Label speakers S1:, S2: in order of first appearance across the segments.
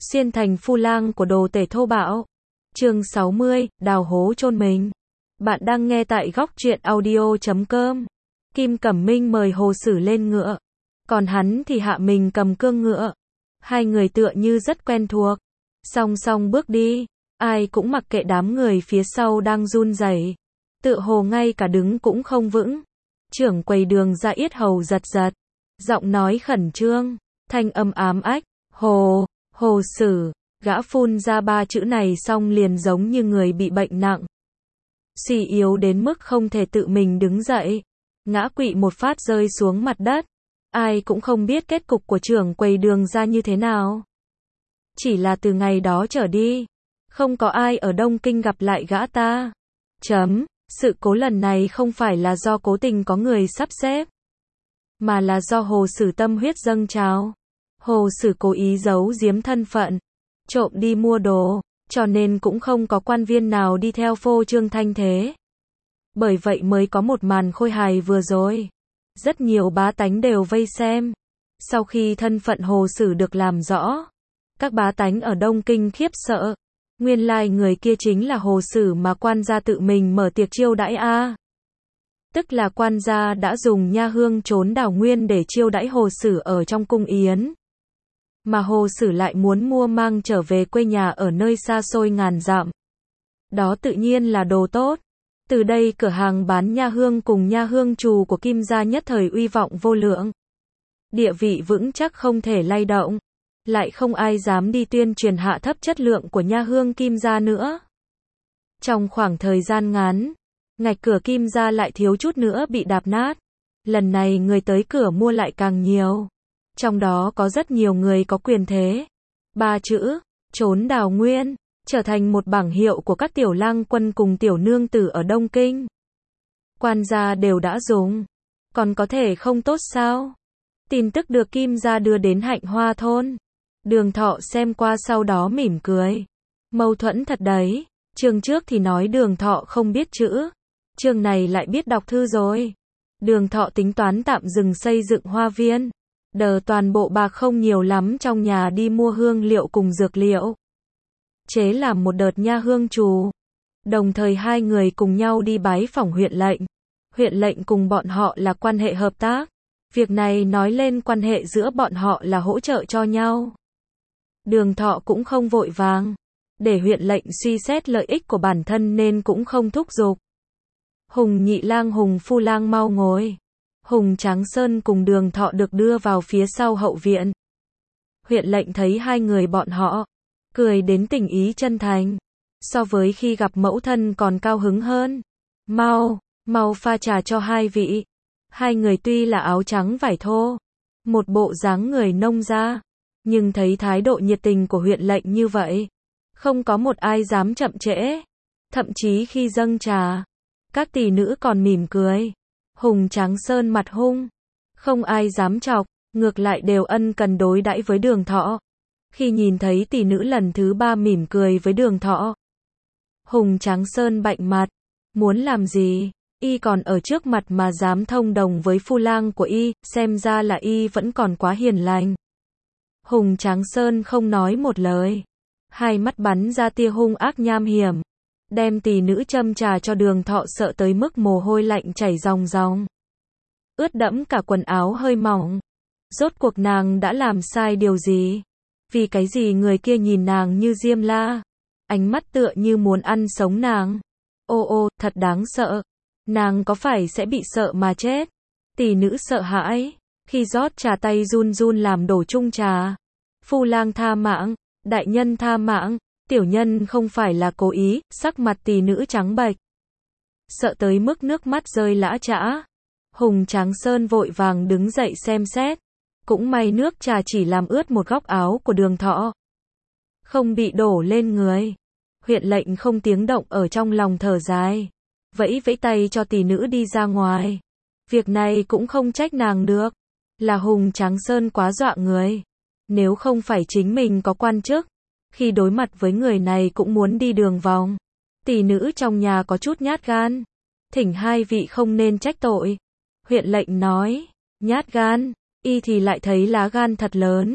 S1: Xuyên thành phu lang của đồ tể thô bạo. Chương 60, đào hố chôn mình. Bạn đang nghe tại góc truyện audio.com. Kim Cẩm Minh mời Hồ Sử lên ngựa, còn hắn thì hạ mình cầm cương ngựa. Hai người tựa như rất quen thuộc, song song bước đi, ai cũng mặc kệ đám người phía sau đang run rẩy, tựa hồ ngay cả đứng cũng không vững. Trưởng quầy Đường ra yết hầu giật giật, giọng nói khẩn trương, thanh âm ám ách, Hồ Sử. Gã phun ra ba chữ này xong liền giống như người bị bệnh nặng, suy yếu đến mức không thể tự mình đứng dậy, ngã quỵ một phát rơi xuống mặt đất. Ai cũng không biết kết cục của trưởng quầy Đường ra như thế nào. Chỉ là từ ngày đó trở đi, không có ai ở Đông Kinh gặp lại gã ta. Sự cố lần này không phải là do cố tình có người sắp xếp, mà là do Hồ Sử tâm huyết dâng trào. Hồ Sử cố ý giấu giếm thân phận, trộm đi mua đồ, cho nên cũng không có quan viên nào đi theo phô trương thanh thế. Bởi vậy mới có một màn khôi hài vừa rồi. Rất nhiều bá tánh đều vây xem. Sau khi thân phận Hồ Sử được làm rõ, các bá tánh ở Đông Kinh khiếp sợ. Nguyên lai người kia chính là Hồ Sử mà quan gia tự mình mở tiệc chiêu đãi a. Tức là quan gia đã dùng nha hương trốn đào nguyên để chiêu đãi Hồ Sử ở trong cung yến. Mà Hồ Sử lại muốn mua mang trở về quê nhà ở nơi xa xôi ngàn dặm. Đó tự nhiên là đồ tốt. Từ đây cửa hàng bán nha hương cùng nha hương trù của Kim gia nhất thời uy vọng vô lượng. Địa vị vững chắc không thể lay động. Lại không ai dám đi tuyên truyền hạ thấp chất lượng của nha hương Kim gia nữa. Trong khoảng thời gian ngắn, ngạch cửa Kim gia lại thiếu chút nữa bị đạp nát. Lần này người tới cửa mua lại càng nhiều. Trong đó có rất nhiều người có quyền thế. Ba chữ, trốn đào nguyên, trở thành một bảng hiệu của các tiểu lang quân cùng tiểu nương tử ở Đông Kinh. Quan gia đều đã dùng, còn có thể không tốt sao? Tin tức được Kim gia đưa đến Hạnh Hoa thôn. Đường Thọ xem qua sau đó mỉm cười. Mâu thuẫn thật đấy, chương trước thì nói Đường Thọ không biết chữ, chương này lại biết đọc thư rồi. Đường Thọ tính toán tạm dừng xây dựng hoa viên, đờ toàn bộ bạc không nhiều lắm trong nhà đi mua hương liệu cùng dược liệu, chế làm một đợt nha hương trù. Đồng thời hai người cùng nhau đi bái phỏng huyện lệnh. Huyện lệnh cùng bọn họ là quan hệ hợp tác. Việc này nói lên quan hệ giữa bọn họ là hỗ trợ cho nhau. Đường Thọ cũng không vội vàng, để huyện lệnh suy xét lợi ích của bản thân nên cũng không thúc giục. Hùng Nhị Lang Hùng Phu Lang mau ngồi. Hùng Tráng Sơn cùng Đường Thọ được đưa vào phía sau hậu viện. Huyện lệnh thấy hai người bọn họ, cười đến tình ý chân thành. So với khi gặp mẫu thân còn cao hứng hơn. Mau pha trà cho hai vị. Hai người tuy là áo trắng vải thô, một bộ dáng người nông gia, nhưng thấy thái độ nhiệt tình của huyện lệnh như vậy, không có một ai dám chậm trễ. Thậm chí khi dâng trà, các tỷ nữ còn mỉm cười. Hùng Tráng Sơn mặt hung, không ai dám chọc, ngược lại đều ân cần đối đãi với Đường Thọ. Khi nhìn thấy tỷ nữ lần thứ ba mỉm cười với Đường Thọ, Hùng Tráng Sơn bạnh mặt, muốn làm gì? Y còn ở trước mặt mà dám thông đồng với phu lang của Y, xem ra là Y vẫn còn quá hiền lành. Hùng Tráng Sơn không nói một lời, hai mắt bắn ra tia hung ác nham hiểm, đem tỷ nữ châm trà cho Đường Thọ sợ tới mức mồ hôi lạnh chảy ròng ròng, ướt đẫm cả quần áo hơi mỏng. Rốt cuộc nàng đã làm sai điều gì? Vì cái gì người kia nhìn nàng như diêm la, ánh mắt tựa như muốn ăn sống nàng. Ô, thật đáng sợ. Nàng có phải sẽ bị sợ mà chết? Tỷ nữ sợ hãi, khi rót trà tay run run làm đổ chung trà. Phu lang tha mạng, đại nhân tha mạng, tiểu nhân không phải là cố ý. Sắc mặt tỷ nữ trắng bệch, sợ tới mức nước mắt rơi lã chã. Hùng Tráng Sơn vội vàng đứng dậy xem xét. Cũng may nước trà chỉ làm ướt một góc áo của Đường Thọ, không bị đổ lên người. Huyện lệnh không tiếng động ở trong lòng thở dài, vẫy vẫy tay cho tỷ nữ đi ra ngoài. Việc này cũng không trách nàng được, là Hùng Tráng Sơn quá dọa người. Nếu không phải chính mình có quan chức, khi đối mặt với người này cũng muốn đi đường vòng. Tỷ nữ trong nhà có chút nhát gan, thỉnh hai vị không nên trách tội. Huyện lệnh nói, nhát gan, Y thì lại thấy lá gan thật lớn.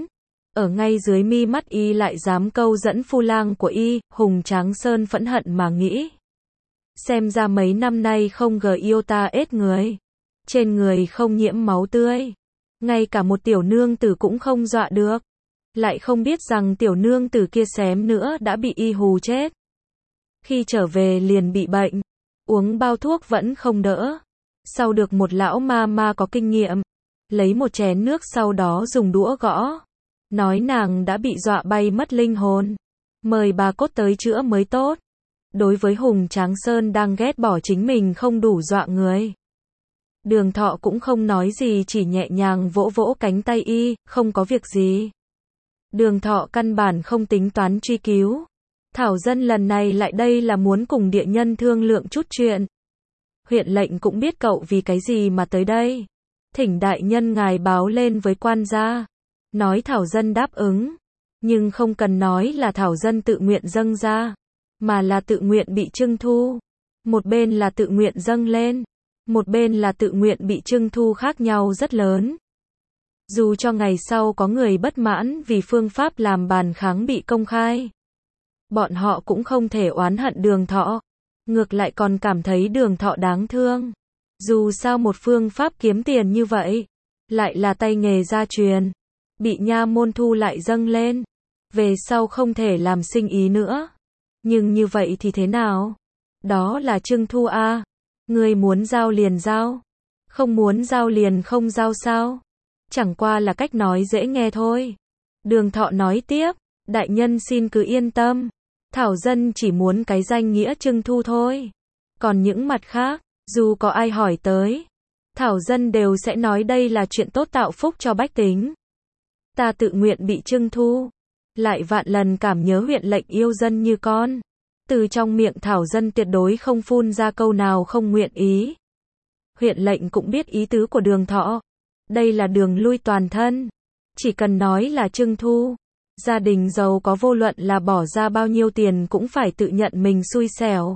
S1: Ở ngay dưới mi mắt y lại dám câu dẫn phu lang của y, Hùng Tráng Sơn phẫn hận mà nghĩ. Xem ra mấy năm nay không yêu ta ết người. Trên người không nhiễm máu tươi. Ngay cả một tiểu nương tử cũng không dọa được. Lại không biết rằng tiểu nương tử kia xém nữa đã bị y hù chết. Khi trở về liền bị bệnh. Uống bao thuốc vẫn không đỡ. Sau được một lão ma có kinh nghiệm. Lấy một chén nước sau đó dùng đũa gõ. Nói nàng đã bị dọa bay mất linh hồn. Mời bà cốt tới chữa mới tốt. Đối với Hùng Tráng Sơn đang ghét bỏ chính mình không đủ dọa người. Đường Thọ cũng không nói gì, chỉ nhẹ nhàng vỗ vỗ cánh tay y, không có việc gì. Đường Thọ căn bản không tính toán truy cứu. Thảo dân lần này lại đây là muốn cùng địa nhân thương lượng chút chuyện. Huyện lệnh cũng biết cậu vì cái gì mà tới đây. Thỉnh đại nhân ngài báo lên với quan gia. Nói Thảo dân đáp ứng. Nhưng không cần nói là Thảo dân tự nguyện dâng ra. Mà là tự nguyện bị trưng thu. Một bên là tự nguyện dâng lên. Một bên là tự nguyện bị trưng thu, khác nhau rất lớn. Dù cho ngày sau có người bất mãn vì phương pháp làm bàn kháng bị công khai. Bọn họ cũng không thể oán hận Đường Thọ. Ngược lại còn cảm thấy Đường Thọ đáng thương. Dù sao một phương pháp kiếm tiền như vậy. Lại là tay nghề gia truyền. Bị nha môn thu lại dâng lên. Về sau không thể làm sinh ý nữa. Nhưng như vậy thì thế nào? Đó là trưng thu a. Người muốn giao liền giao. Không muốn giao liền không giao sao? Chẳng qua là cách nói dễ nghe thôi. Đường Thọ nói tiếp. Đại nhân xin cứ yên tâm. Thảo dân chỉ muốn cái danh nghĩa trưng thu thôi. Còn những mặt khác, dù có ai hỏi tới, Thảo dân đều sẽ nói đây là chuyện tốt tạo phúc cho bách tính. Ta tự nguyện bị trưng thu. Lại vạn lần cảm nhớ huyện lệnh yêu dân như con. Từ trong miệng Thảo dân tuyệt đối không phun ra câu nào không nguyện ý. Huyện lệnh cũng biết ý tứ của Đường Thọ. Đây là đường lui toàn thân. Chỉ cần nói là trưng thu. Gia đình giàu có vô luận là bỏ ra bao nhiêu tiền cũng phải tự nhận mình xui xẻo.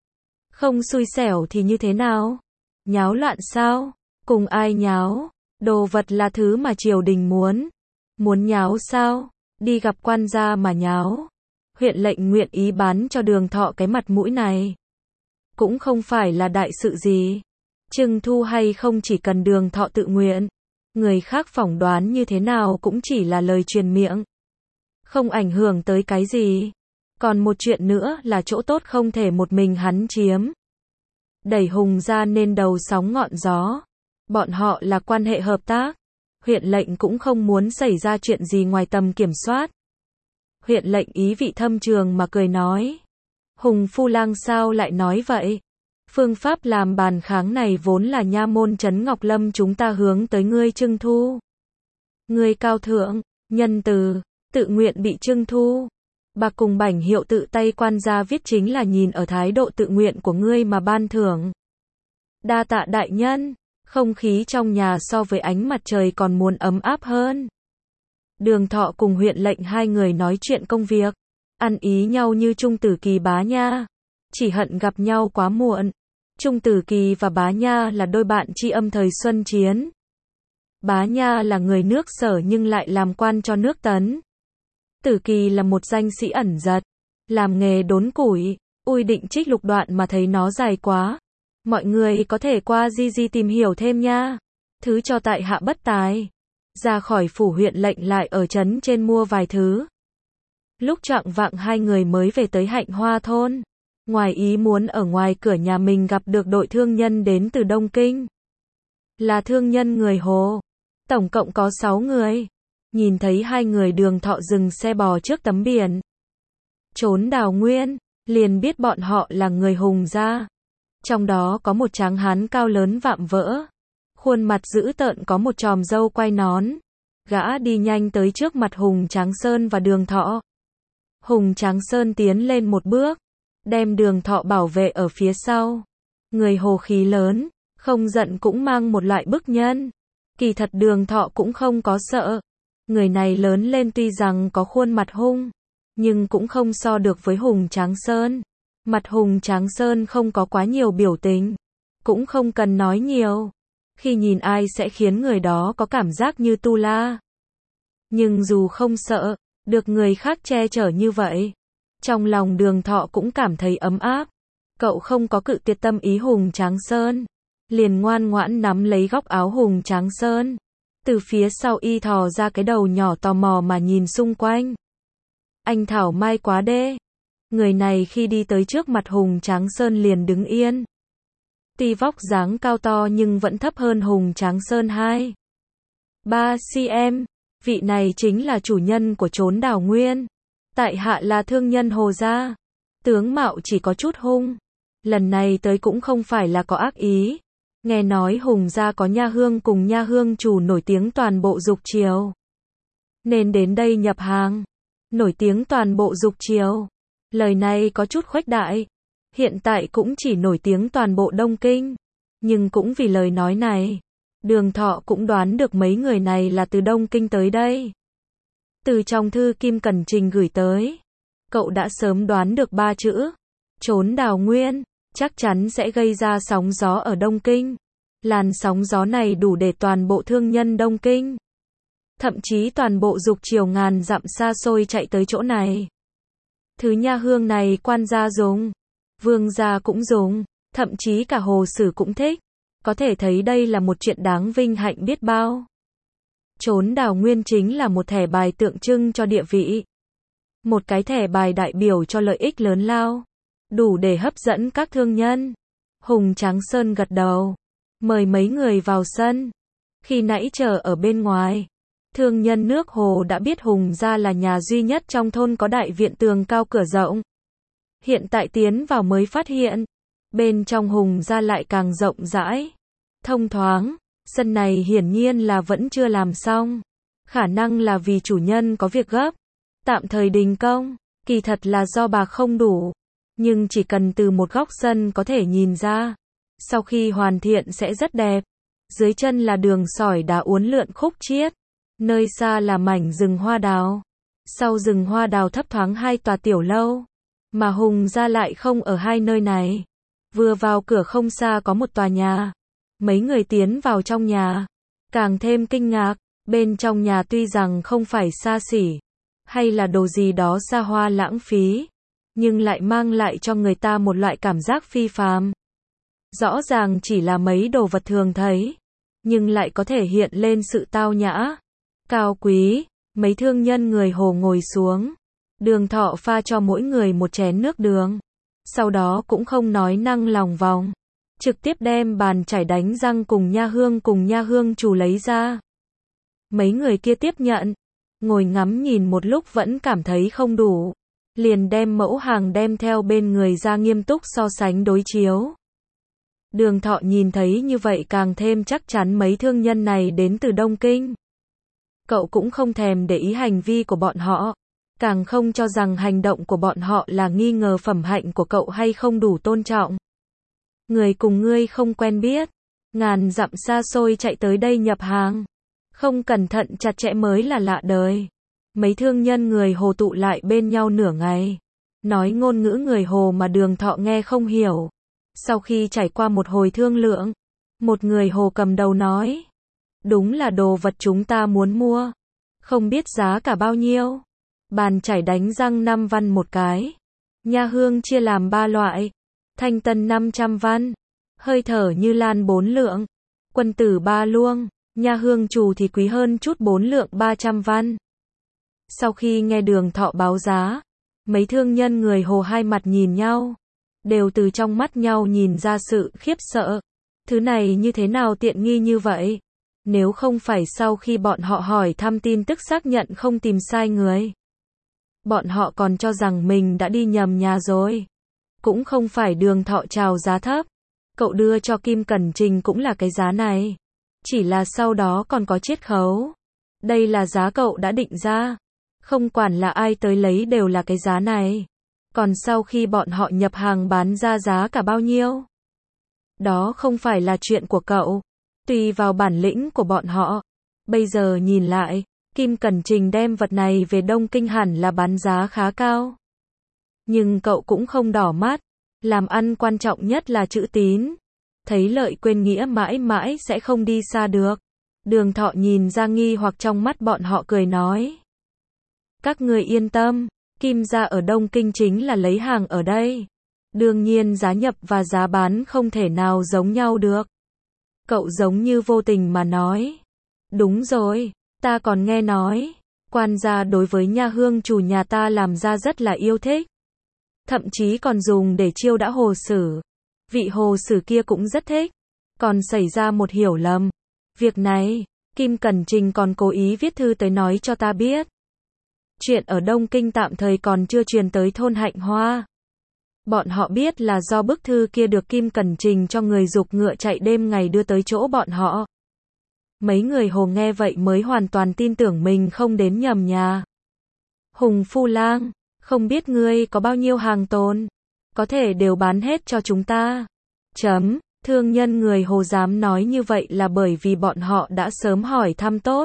S1: Không xui xẻo thì như thế nào? Nháo loạn sao? Cùng ai nháo? Đồ vật là thứ mà triều đình muốn. Muốn nháo sao? Đi gặp quan gia mà nháo. Huyện lệnh nguyện ý bán cho Đường Thọ cái mặt mũi này. Cũng không phải là đại sự gì. Trưng thu hay không chỉ cần Đường Thọ tự nguyện. Người khác phỏng đoán như thế nào cũng chỉ là lời truyền miệng. Không ảnh hưởng tới cái gì. Còn một chuyện nữa là chỗ tốt không thể một mình hắn chiếm. Đẩy Hùng ra nên đầu sóng ngọn gió. Bọn họ là quan hệ hợp tác. Huyện lệnh cũng không muốn xảy ra chuyện gì ngoài tầm kiểm soát. Huyện lệnh ý vị thâm trường mà cười nói. Hùng phu lang sao lại nói vậy? Phương pháp làm bàn kháng này vốn là nha môn trấn Ngọc Lâm chúng ta hướng tới ngươi trưng thu. Ngươi cao thượng, nhân từ, tự nguyện bị trưng thu. Bạc cùng bảnh hiệu tự tay quan gia viết chính là nhìn ở thái độ tự nguyện của ngươi mà ban thưởng. Đa tạ đại nhân. Không khí trong nhà so với ánh mặt trời còn muốn ấm áp hơn. Đường Thọ cùng huyện lệnh hai người nói chuyện công việc. Ăn ý nhau như Trung Tử Kỳ Bá Nha. Chỉ hận gặp nhau quá muộn. Trung Tử Kỳ và Bá Nha là đôi bạn tri âm thời Xuân Chiến. Bá Nha là người nước Sở nhưng lại làm quan cho nước Tấn. Tử Kỳ là một danh sĩ ẩn giật. Làm nghề đốn củi. Ui định trích lục đoạn mà thấy nó dài quá. Mọi người có thể qua di tìm hiểu thêm nha. Thứ cho tại hạ bất tài. Ra khỏi phủ huyện lệnh lại ở trấn trên mua vài thứ. Lúc chạng vạng hai người mới về tới Hạnh Hoa thôn. Ngoài ý muốn ở ngoài cửa nhà mình gặp được đội thương nhân đến từ Đông Kinh. Là thương nhân người Hồ. Tổng cộng có 6 người. Nhìn thấy hai người Đường Thọ dừng xe bò trước tấm biển. Trốn đào nguyên. Liền biết bọn họ là người Hùng gia. Trong đó có một tráng hán cao lớn vạm vỡ. Khuôn mặt dữ tợn có một chòm râu quai nón. Gã đi nhanh tới trước mặt Hùng Tráng Sơn và Đường Thọ. Hùng Tráng Sơn tiến lên một bước. Đem Đường Thọ bảo vệ ở phía sau. Người Hồ khí lớn. Không giận cũng mang một loại bức nhân. Kỳ thật Đường Thọ cũng không có sợ. Người này lớn lên tuy rằng có khuôn mặt hung. Nhưng cũng không so được với Hùng Tráng Sơn. Mặt Hùng Tráng Sơn không có quá nhiều biểu tình. Cũng không cần nói nhiều. Khi nhìn ai sẽ khiến người đó có cảm giác như tu la. Nhưng dù không sợ, được người khác che chở như vậy, trong lòng Đường Thọ cũng cảm thấy ấm áp. Cậu không có cự tuyệt tâm ý Hùng Tráng Sơn, liền ngoan ngoãn nắm lấy góc áo Hùng Tráng Sơn. Từ phía sau y thò ra cái đầu nhỏ tò mò mà nhìn xung quanh. Anh thảo mai quá đê. Người này khi đi tới trước mặt Hùng Tráng Sơn liền đứng yên. Tuy vóc dáng cao to nhưng vẫn thấp hơn Hùng Tráng Sơn 2-3 cm. Vị này chính là chủ nhân của chốn Đào Nguyên. Tại hạ là thương nhân Hồ gia. Tướng mạo chỉ có chút hung. Lần này tới cũng không phải là có ác ý. Nghe nói Hùng gia có nha hương cùng nha hương chủ nổi tiếng toàn bộ Dục Triều, nên đến đây nhập hàng. Nổi tiếng toàn bộ Dục Triều. Lời này có chút khuếch đại. Hiện tại cũng chỉ nổi tiếng toàn bộ Đông Kinh. Nhưng cũng vì lời nói này, Đường Thọ cũng đoán được mấy người này là từ Đông Kinh tới đây. Từ trong thư Kim Cẩn Trình gửi tới, cậu đã sớm đoán được 3 chữ. Chốn Đào Nguyên, chắc chắn sẽ gây ra sóng gió ở Đông Kinh. Làn sóng gió này đủ để toàn bộ thương nhân Đông Kinh, thậm chí toàn bộ Dục Triều ngàn dặm xa xôi chạy tới chỗ này. Thứ nha hương này quan gia dùng, vương gia cũng dùng, thậm chí cả Hồ Sử cũng thích. Có thể thấy đây là một chuyện đáng vinh hạnh biết bao. Chốn Đào Nguyên chính là một thẻ bài tượng trưng cho địa vị. Một cái thẻ bài đại biểu cho lợi ích lớn lao, đủ để hấp dẫn các thương nhân. Hùng Tráng Sơn gật đầu, mời mấy người vào sân. Khi nãy chờ ở bên ngoài, thương nhân nước Hồ đã biết Hùng gia là nhà duy nhất trong thôn có đại viện tường cao cửa rộng. Hiện tại tiến vào mới phát hiện, bên trong Hùng gia lại càng rộng rãi, thông thoáng. Sân này hiển nhiên là vẫn chưa làm xong. Khả năng là vì chủ nhân có việc gấp, tạm thời đình công. Kỳ thật là do bạc không đủ. Nhưng chỉ cần từ một góc sân có thể nhìn ra, sau khi hoàn thiện sẽ rất đẹp. Dưới chân là đường sỏi đá uốn lượn khúc chiết. Nơi xa là mảnh rừng hoa đào. Sau rừng hoa đào thấp thoáng 2 tòa tiểu lâu. Mà Hùng gia lại không ở 2 nơi này. Vừa vào cửa không xa có một tòa nhà. Mấy người tiến vào trong nhà, càng thêm kinh ngạc. Bên trong nhà tuy rằng không phải xa xỉ, hay là đồ gì đó xa hoa lãng phí, nhưng lại mang lại cho người ta một loại cảm giác phi phàm. Rõ ràng chỉ là mấy đồ vật thường thấy, nhưng lại có thể hiện lên sự tao nhã, cao quý. Mấy thương nhân người Hồ ngồi xuống. Đường Thọ pha cho mỗi người một chén nước đường. Sau đó cũng không nói năng lòng vòng, trực tiếp đem bàn chải đánh răng cùng nha hương chủ lấy ra. Mấy người kia tiếp nhận, ngồi ngắm nhìn một lúc vẫn cảm thấy không đủ. Liền đem mẫu hàng đem theo bên người ra nghiêm túc so sánh đối chiếu. Đường Thọ nhìn thấy như vậy càng thêm chắc chắn mấy thương nhân này đến từ Đông Kinh. Cậu cũng không thèm để ý hành vi của bọn họ, càng không cho rằng hành động của bọn họ là nghi ngờ phẩm hạnh của cậu hay không đủ tôn trọng. Người cùng ngươi không quen biết, ngàn dặm xa xôi chạy tới đây nhập hàng, không cẩn thận chặt chẽ mới là lạ đời. Mấy thương nhân người Hồ tụ lại bên nhau nửa ngày, nói ngôn ngữ người Hồ mà Đường Thọ nghe không hiểu. Sau khi trải qua một hồi thương lượng, một người Hồ cầm đầu nói, đúng là đồ vật chúng ta muốn mua, không biết giá cả bao nhiêu. Bàn chải đánh răng 5 văn một cái, nha hương chia làm 3 loại, thanh tân 500 văn, hơi thở như lan 4 lượng, quân tử 3 luông, nha hương chủ thì quý hơn chút 4 lượng 300 văn. Sau khi nghe Đường Thọ báo giá, mấy thương nhân người Hồ hai mặt nhìn nhau, đều từ trong mắt nhau nhìn ra sự khiếp sợ. Thứ này như thế nào tiện nghi như vậy? Nếu không phải sau khi bọn họ hỏi thăm tin tức xác nhận không tìm sai người, bọn họ còn cho rằng mình đã đi nhầm nhà rồi. Cũng không phải Đường Thọ chào giá thấp, cậu đưa cho Kim Cẩn Trình cũng là cái giá này, chỉ là sau đó còn có chiết khấu. Đây là giá cậu đã định ra, không quản là ai tới lấy đều là cái giá này. Còn sau khi bọn họ nhập hàng bán ra giá cả bao nhiêu, đó không phải là chuyện của cậu, tùy vào bản lĩnh của bọn họ. Bây giờ nhìn lại, Kim Cẩn Trình đem vật này về Đông Kinh hẳn là bán giá khá cao. Nhưng cậu cũng không đỏ mắt, làm ăn quan trọng nhất là chữ tín. Thấy lợi quên nghĩa mãi mãi sẽ không đi xa được. Đường Thọ nhìn ra nghi hoặc trong mắt bọn họ cười nói. Các người yên tâm, Kim gia ở Đông Kinh chính là lấy hàng ở đây. Đương nhiên giá nhập và giá bán không thể nào giống nhau được. Cậu giống như vô tình mà nói. Đúng rồi, ta còn nghe nói, quan gia đối với nha hương chủ nhà ta làm ra rất là yêu thích. Thậm chí còn dùng để chiêu đãi hồ sử. Vị hồ sử kia cũng rất thích. Còn xảy ra một hiểu lầm. Việc này, Kim Cẩn Trình còn cố ý viết thư tới nói cho ta biết. Chuyện ở Đông Kinh tạm thời còn chưa truyền tới thôn Hạnh Hoa. Bọn họ biết là do bức thư kia được Kim Cẩn Trình cho người giục ngựa chạy đêm ngày đưa tới chỗ bọn họ. Mấy người Hồ nghe vậy mới hoàn toàn tin tưởng mình không đến nhầm nhà. Hùng Phu Lang, không biết ngươi có bao nhiêu hàng tồn, có thể đều bán hết cho chúng ta. Thương nhân người Hồ dám nói như vậy là bởi vì bọn họ đã sớm hỏi thăm tốt.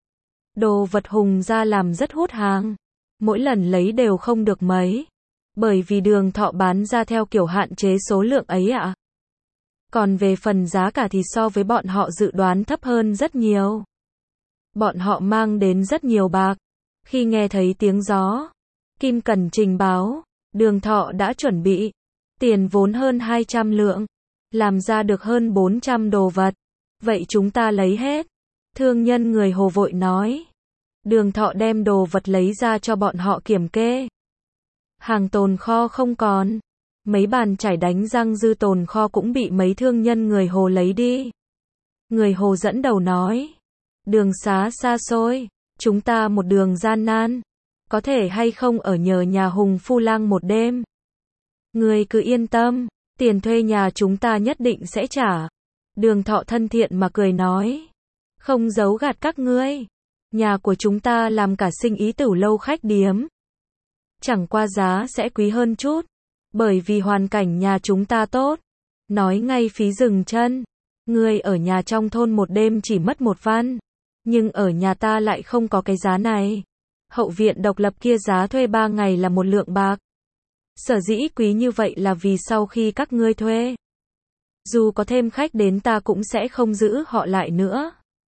S1: Đồ vật Hùng gia làm rất hút hàng, mỗi lần lấy đều không được mấy, bởi vì Đường Thọ bán ra theo kiểu hạn chế số lượng ấy ạ. Còn về phần giá cả thì so với bọn họ dự đoán thấp hơn rất nhiều. Bọn họ mang đến rất nhiều bạc. Khi nghe thấy tiếng gió, Kim Cẩn Trình báo, Đường Thọ đã chuẩn bị tiền vốn hơn 200 lượng, làm ra được hơn 400 đồ vật. Vậy chúng ta lấy hết. Thương nhân người Hồ vội nói. Đường Thọ đem đồ vật lấy ra cho bọn họ kiểm kê. Hàng tồn kho không còn. Mấy bàn chải đánh răng dư tồn kho cũng bị mấy thương nhân người Hồ lấy đi. Người Hồ dẫn đầu nói. Đường xá xa xôi, chúng ta một đường gian nan. Có thể hay không ở nhờ nhà Hùng Phu Lang một đêm. Ngươi cứ yên tâm, tiền thuê nhà chúng ta nhất định sẽ trả. Đường Thọ thân thiện mà cười nói. Không giấu gạt các ngươi. Nhà của chúng ta làm cả sinh ý tửu lâu khách điếm. Chẳng qua giá sẽ quý hơn chút. Bởi vì hoàn cảnh nhà chúng ta tốt. Nói ngay phí dừng chân. Ngươi ở nhà trong thôn một đêm chỉ mất 1 văn. Nhưng ở nhà ta lại không có cái giá này. Hậu viện độc lập kia giá thuê 3 ngày là 1 lượng bạc. Sở dĩ quý như vậy là vì sau khi các ngươi thuê, dù có thêm khách đến ta cũng sẽ không giữ họ lại nữa.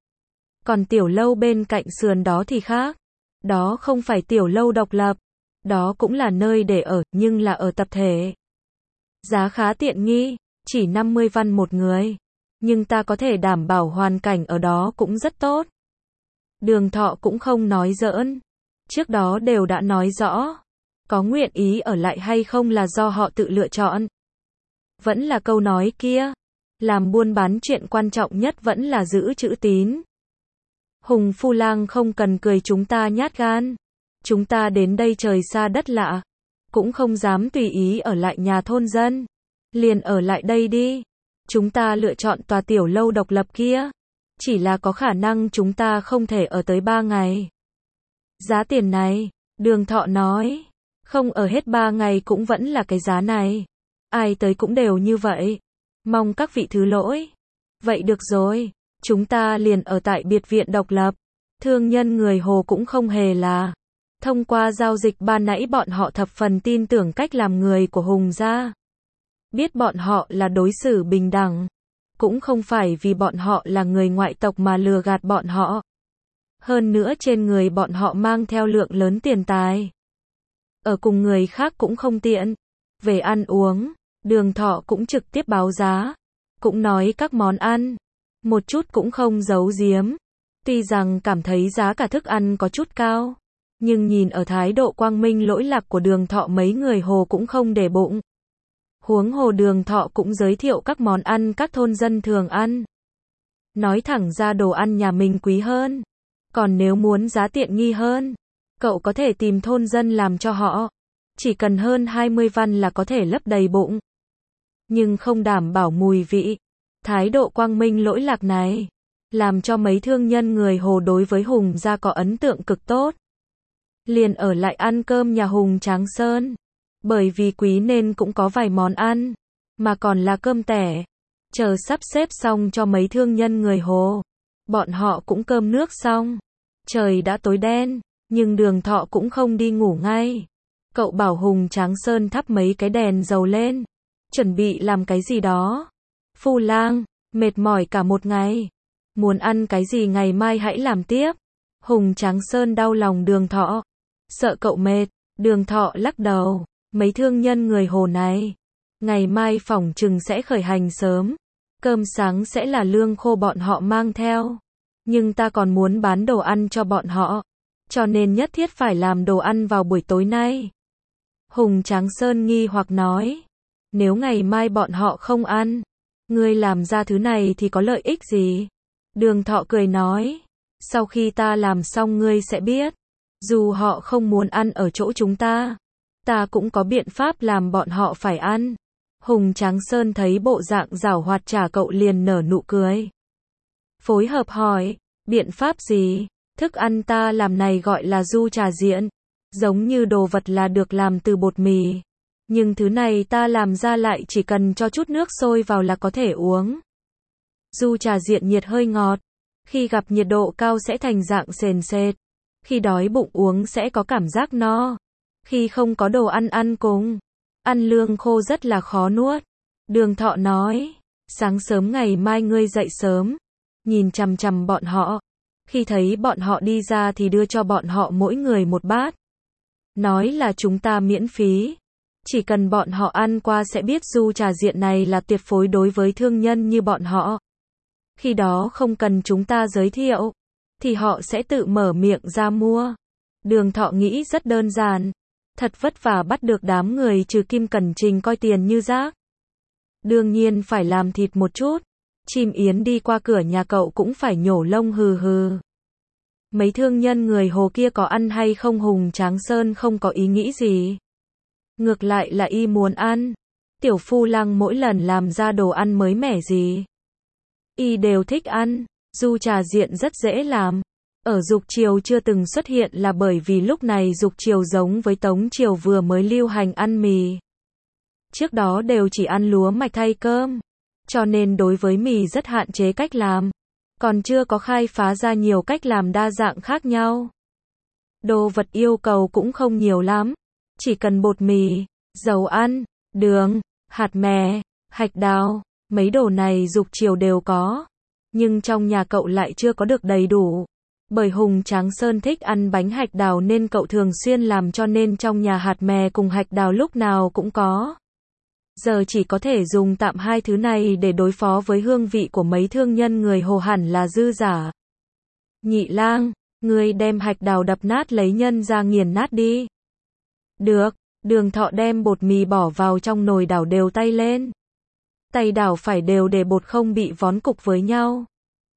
S1: Còn tiểu lâu bên cạnh sườn đó thì khác. Đó không phải tiểu lâu độc lập. Đó cũng là nơi để ở, nhưng là ở tập thể. Giá khá tiện nghi, chỉ 50 văn một người. Nhưng ta có thể đảm bảo hoàn cảnh ở đó cũng rất tốt. Đường Thọ cũng không nói giỡn. Trước đó đều đã nói rõ. Có nguyện ý ở lại hay không là do họ tự lựa chọn. Vẫn là câu nói kia. Làm buôn bán chuyện quan trọng nhất vẫn là giữ chữ tín. Hùng Phu Lang không cần cười chúng ta nhát gan. Chúng ta đến đây trời xa đất lạ. Cũng không dám tùy ý ở lại nhà thôn dân. Liền ở lại đây đi. Chúng ta lựa chọn tòa tiểu lâu độc lập kia. Chỉ là có khả năng chúng ta không thể ở tới 3 ngày. Giá tiền này, Đường Thọ nói. Không ở hết 3 ngày cũng vẫn là cái giá này. Ai tới cũng đều như vậy. Mong các vị thứ lỗi. Vậy được rồi. Chúng ta liền ở tại biệt viện độc lập. Thương nhân người Hồ cũng không hề là. Thông qua giao dịch ban nãy bọn họ thập phần tin tưởng cách làm người của Hùng gia. Biết bọn họ là đối xử bình đẳng. Cũng không phải vì bọn họ là người ngoại tộc mà lừa gạt bọn họ. Hơn nữa trên người bọn họ mang theo lượng lớn tiền tài. Ở cùng người khác cũng không tiện. Về ăn uống, Đường Thọ cũng trực tiếp báo giá. Cũng nói các món ăn. Một chút cũng không giấu giếm. Tuy rằng cảm thấy giá cả thức ăn có chút cao. Nhưng nhìn ở thái độ quang minh lỗi lạc của Đường Thọ mấy người Hồ cũng không để bụng. Huống hồ Đường Thọ cũng giới thiệu các món ăn các thôn dân thường ăn. Nói thẳng ra đồ ăn nhà mình quý hơn. Còn nếu muốn giá tiện nghi hơn, cậu có thể tìm thôn dân làm cho họ. Chỉ cần hơn 20 văn là có thể lấp đầy bụng. Nhưng không đảm bảo mùi vị. Thái độ quang minh lỗi lạc này, làm cho mấy thương nhân người Hồ đối với Hùng gia có ấn tượng cực tốt. Liền ở lại ăn cơm nhà Hùng Tráng Sơn. Bởi vì quý nên cũng có vài món ăn, mà còn là cơm tẻ. Chờ sắp xếp xong cho mấy thương nhân người Hồ. Bọn họ cũng cơm nước xong. Trời đã tối đen, nhưng Đường Thọ cũng không đi ngủ ngay. Cậu bảo Hùng Tráng Sơn thắp mấy cái đèn dầu lên. Chuẩn bị làm cái gì đó. Phu Lang, mệt mỏi cả một ngày. Muốn ăn cái gì ngày mai hãy làm tiếp. Hùng Tráng Sơn đau lòng Đường Thọ. Sợ cậu mệt, Đường Thọ lắc đầu. Mấy thương nhân người Hồ này, ngày mai phỏng chừng sẽ khởi hành sớm. Cơm sáng sẽ là lương khô bọn họ mang theo. Nhưng ta còn muốn bán đồ ăn cho bọn họ. Cho nên nhất thiết phải làm đồ ăn vào buổi tối nay. Hùng Tráng Sơn nghi hoặc nói. Nếu ngày mai bọn họ không ăn, ngươi làm ra thứ này thì có lợi ích gì? Đường Thọ cười nói. Sau khi ta làm xong ngươi sẽ biết. Dù họ không muốn ăn ở chỗ chúng ta cũng có biện pháp làm bọn họ phải ăn. Hùng Tráng Sơn thấy bộ dạng giảo hoạt trả cậu liền nở nụ cười. Phối hợp hỏi, biện pháp gì? Thức ăn ta làm này gọi là du trà diện. Giống như đồ vật là được làm từ bột mì. Nhưng thứ này ta làm ra lại chỉ cần cho chút nước sôi vào là có thể uống. Du trà diện nhiệt hơi ngọt. Khi gặp nhiệt độ cao sẽ thành dạng sền sệt. Khi đói bụng uống sẽ có cảm giác no. Khi không có đồ ăn ăn cùng. Ăn lương khô rất là khó nuốt. Đường Thọ nói. Sáng sớm ngày mai ngươi dậy sớm. Nhìn chằm chằm bọn họ. Khi thấy bọn họ đi ra thì đưa cho bọn họ mỗi người một bát. Nói là chúng ta miễn phí. Chỉ cần bọn họ ăn qua sẽ biết du trà diện này là tuyệt phối đối với thương nhân như bọn họ. Khi đó không cần chúng ta giới thiệu, thì họ sẽ tự mở miệng ra mua. Đường Thọ nghĩ rất đơn giản. Thật vất vả bắt được đám người trừ Kim Cẩn Trình coi tiền như rác. Đương nhiên phải làm thịt một chút. Chim yến đi qua cửa nhà cậu cũng phải nhổ lông hừ hừ. Mấy thương nhân người Hồ kia có ăn hay không Hùng Tráng Sơn không có ý nghĩ gì. Ngược lại là y muốn ăn. Tiểu Phu Lăng mỗi lần làm ra đồ ăn mới mẻ gì, y đều thích ăn. Du trà diện rất dễ làm. Ở Dục Triều chưa từng xuất hiện là bởi vì lúc này Dục Triều giống với Tống Triều vừa mới lưu hành ăn mì. Trước đó đều chỉ ăn lúa mạch thay cơm. Cho nên đối với mì rất hạn chế cách làm. Còn chưa có khai phá ra nhiều cách làm đa dạng khác nhau. Đồ vật yêu cầu cũng không nhiều lắm. Chỉ cần bột mì, dầu ăn, đường, hạt mè, hạch đào. Mấy đồ này Dục Triều đều có. Nhưng trong nhà cậu lại chưa có được đầy đủ. Bởi Hùng Tráng Sơn thích ăn bánh hạch đào nên cậu thường xuyên làm cho nên trong nhà hạt mè cùng hạch đào lúc nào cũng có. Giờ chỉ có thể dùng tạm hai thứ này để đối phó với hương vị của mấy thương nhân người Hồ hẳn là dư giả. Nhị lang, ngươi đem hạch đào đập nát lấy nhân ra nghiền nát đi. Được, Đường Thọ đem bột mì bỏ vào trong nồi đảo đều tay lên. Tay đảo phải đều để bột không bị vón cục với nhau.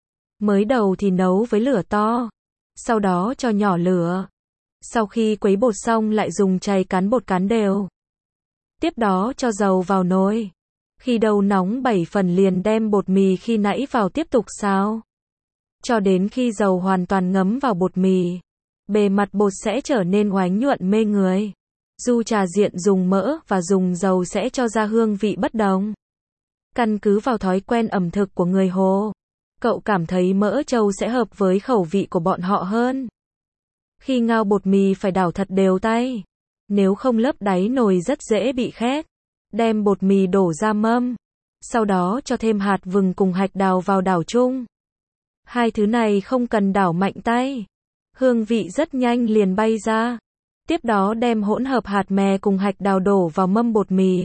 S1: Mới đầu thì nấu với lửa to, sau đó cho nhỏ lửa. Sau khi quấy bột xong lại dùng chày cán bột cán đều. Tiếp đó cho dầu vào nồi. Khi đầu nóng 7 phần liền đem bột mì khi nãy vào tiếp tục xào. Cho đến khi dầu hoàn toàn ngấm vào bột mì, bề mặt bột sẽ trở nên oánh nhuận mê người. Du trà diện dùng mỡ và dùng dầu sẽ cho ra hương vị bất đồng. Căn cứ vào thói quen ẩm thực của người Hồ, cậu cảm thấy mỡ trâu sẽ hợp với khẩu vị của bọn họ hơn. Khi ngao bột mì phải đảo thật đều tay. Nếu không lớp đáy nồi rất dễ bị khét. Đem bột mì đổ ra mâm. Sau đó cho thêm hạt vừng cùng hạch đào vào đảo chung. Hai thứ này không cần đảo mạnh tay. Hương vị rất nhanh liền bay ra. Tiếp đó đem hỗn hợp hạt mè cùng hạch đào đổ vào mâm bột mì.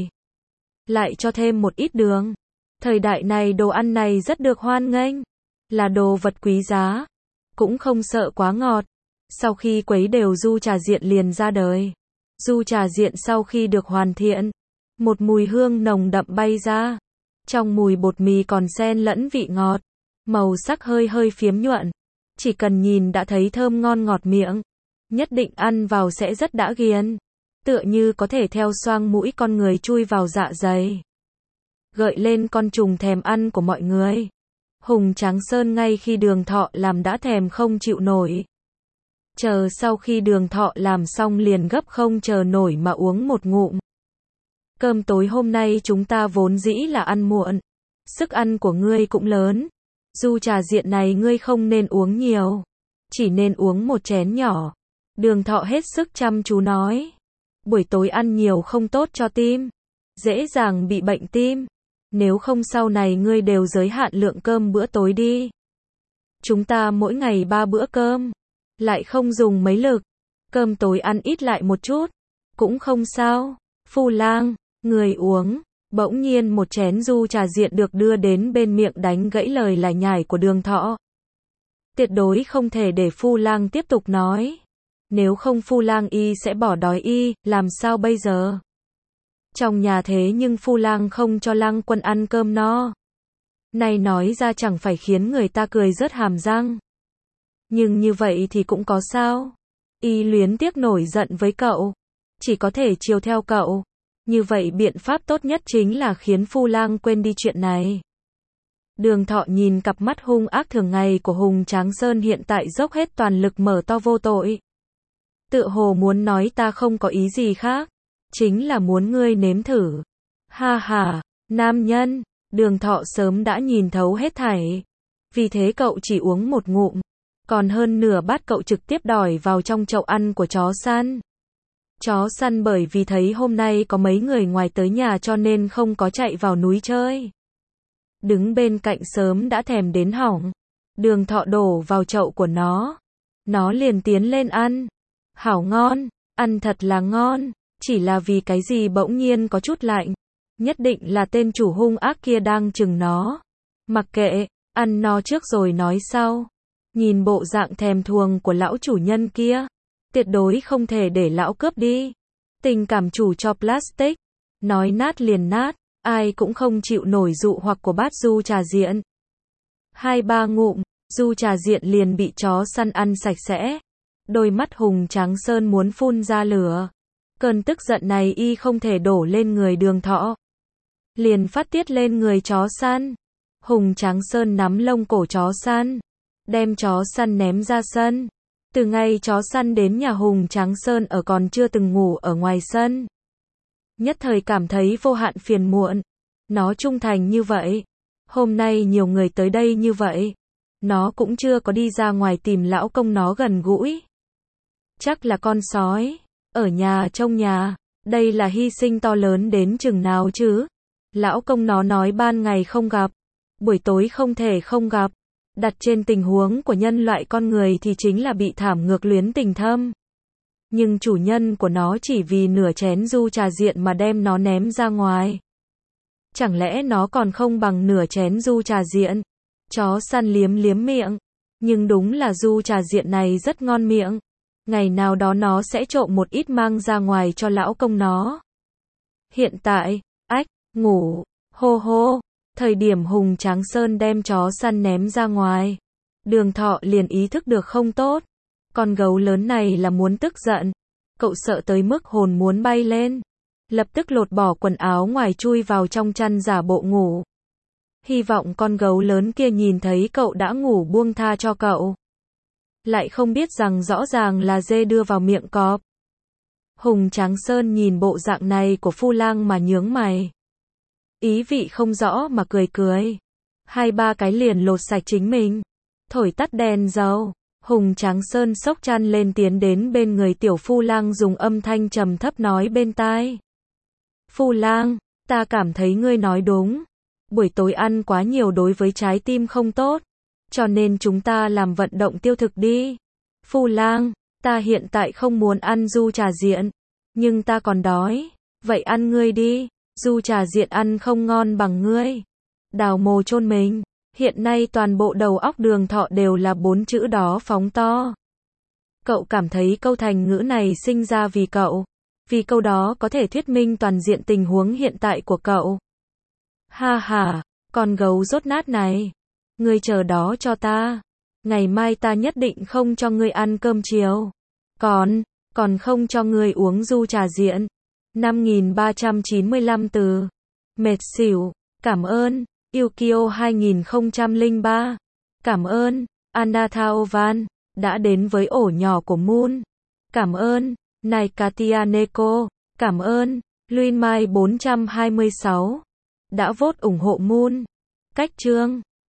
S1: Lại cho thêm một ít đường. Thời đại này đồ ăn này rất được hoan nghênh. Là đồ vật quý giá. Cũng không sợ quá ngọt. Sau khi quấy đều du trà diện liền ra đời. Du trà diện sau khi được hoàn thiện, một mùi hương nồng đậm bay ra. Trong mùi bột mì còn xen lẫn vị ngọt. Màu sắc hơi hơi phiếm nhuận. Chỉ cần nhìn đã thấy thơm ngon ngọt miệng. Nhất định ăn vào sẽ rất đã nghiền. Tựa như có thể theo xoang mũi con người chui vào dạ dày. Gợi lên con trùng thèm ăn của mọi người. Hùng Tráng Sơn ngay khi Đường Thọ làm đã thèm không chịu nổi. Chờ sau khi Đường Thọ làm xong liền gấp không chờ nổi mà uống một ngụm. Cơm tối hôm nay chúng ta vốn dĩ là ăn muộn. Sức ăn của ngươi cũng lớn. Du trà diện này ngươi không nên uống nhiều. Chỉ nên uống một chén nhỏ. Đường Thọ hết sức chăm chú nói. Buổi tối ăn nhiều không tốt cho tim. Dễ dàng bị bệnh tim. Nếu không sau này ngươi đều giới hạn lượng cơm bữa tối đi. Chúng ta mỗi ngày 3 bữa cơm, lại không dùng mấy lực. Cơm tối ăn ít lại một chút, cũng không sao. Phu Lang, người uống. Bỗng nhiên một chén du trà diện được đưa đến bên miệng đánh gãy lời lải nhải của Đường Thọ. Tuyệt đối không thể để Phu Lang tiếp tục nói. Nếu không Phu Lang y sẽ bỏ đói y, làm sao bây giờ? Trong nhà thế nhưng Phu Lang không cho Lang Quân ăn cơm no. Này nói ra chẳng phải khiến người ta cười rớt hàm răng. Nhưng như vậy thì cũng có sao? Y luyến tiếc nổi giận với cậu. Chỉ có thể chiều theo cậu. Như vậy biện pháp tốt nhất chính là khiến Phu Lang quên đi chuyện này. Đường Thọ nhìn cặp mắt hung ác thường ngày của Hùng Tráng Sơn hiện tại dốc hết toàn lực mở to vô tội. Tựa hồ muốn nói ta không có ý gì khác. Chính là muốn ngươi nếm thử. Ha ha, nam nhân, Đường Thọ sớm đã nhìn thấu hết thảy. Vì thế cậu chỉ uống một ngụm. Còn hơn nửa bát cậu trực tiếp đòi vào trong chậu ăn của chó săn. Chó săn bởi vì thấy hôm nay có mấy người ngoài tới nhà cho nên không có chạy vào núi chơi. Đứng bên cạnh sớm đã thèm đến hỏng. Đường Thọ đổ vào chậu của nó. Nó liền tiến lên ăn. Hảo ngon, ăn thật là ngon. Chỉ là vì cái gì bỗng nhiên có chút lạnh. Nhất định là tên chủ hung ác kia đang chừng nó. Mặc kệ, ăn no trước rồi nói sau. Nhìn bộ dạng thèm thuồng của lão chủ nhân kia. Tuyệt đối không thể để lão cướp đi. Tình cảm chủ cho plastic. Nói nát liền nát. Ai cũng không chịu nổi dụ hoặc của bát du trà diện. 2-3 ngụm, du trà diện liền bị chó săn ăn sạch sẽ. Đôi mắt Hùng Tráng Sơn muốn phun ra lửa. Cơn tức giận này y không thể đổ lên người Đường Thọ. Liền phát tiết lên người chó săn. Hùng Tráng Sơn nắm lông cổ chó săn. Đem chó săn ném ra sân. Từ ngày chó săn đến nhà Hùng Tráng Sơn ở còn chưa từng ngủ ở ngoài sân. Nhất thời cảm thấy vô hạn phiền muộn. Nó trung thành như vậy. Hôm nay nhiều người tới đây như vậy. Nó cũng chưa có đi ra ngoài tìm lão công nó gần gũi. Chắc là con sói. Ở nhà trông nhà. Đây là hy sinh to lớn đến chừng nào chứ. Lão công nó nói ban ngày không gặp. Buổi tối không thể không gặp. Đặt trên tình huống của nhân loại con người thì chính là bị thảm ngược luyến tình thâm. Nhưng chủ nhân của nó chỉ vì nửa chén du trà diện mà đem nó ném ra ngoài. Chẳng lẽ nó còn không bằng nửa chén du trà diện? Chó săn liếm liếm miệng. Nhưng đúng là du trà diện này rất ngon miệng. Ngày nào đó nó sẽ trộm một ít mang ra ngoài cho lão công nó. Hiện tại, ngủ, hô hô. Thời điểm Hùng Tráng Sơn đem chó săn ném ra ngoài. Đường Thọ liền ý thức được không tốt. Con gấu lớn này là muốn tức giận. Cậu sợ tới mức hồn muốn bay lên. Lập tức lột bỏ quần áo ngoài chui vào trong chăn giả bộ ngủ. Hy vọng con gấu lớn kia nhìn thấy cậu đã ngủ buông tha cho cậu. Lại không biết rằng rõ ràng là dê đưa vào miệng cọp. Hùng Tráng Sơn nhìn bộ dạng này của Phu Lang mà nhướng mày. Ý vị không rõ mà cười cười. 2-3 cái liền lột sạch chính mình. Thổi tắt đèn dầu. Hùng Tráng Sơn xốc chăn lên tiến đến bên người tiểu Phu Lang dùng âm thanh trầm thấp nói bên tai. Phu Lang, ta cảm thấy ngươi nói đúng. Buổi tối ăn quá nhiều đối với trái tim không tốt. Cho nên chúng ta làm vận động tiêu thực đi. Phu Lang, ta hiện tại không muốn ăn du trà diện. Nhưng ta còn đói. Vậy ăn ngươi đi. Du trà diện ăn không ngon bằng ngươi. Đào mồ chôn mình. Hiện nay toàn bộ đầu óc Đường Thọ đều là 4 chữ đó phóng to. Cậu cảm thấy câu thành ngữ này sinh ra vì cậu. Vì câu đó có thể thuyết minh toàn diện tình huống hiện tại của cậu. Ha ha, con gấu rốt nát này. Ngươi chờ đó cho ta. Ngày mai ta nhất định không cho ngươi ăn cơm chiều. Còn không cho ngươi uống du trà diện. 5.395 từ. Mệt xỉu. Cảm ơn. Yukio 2003. Cảm ơn. Anathaovan. Đã đến với ổ nhỏ của Moon. Cảm ơn. Naikatia Neko. Cảm ơn. Luin Mai 426. Đã vote ủng hộ Moon. Cách chương.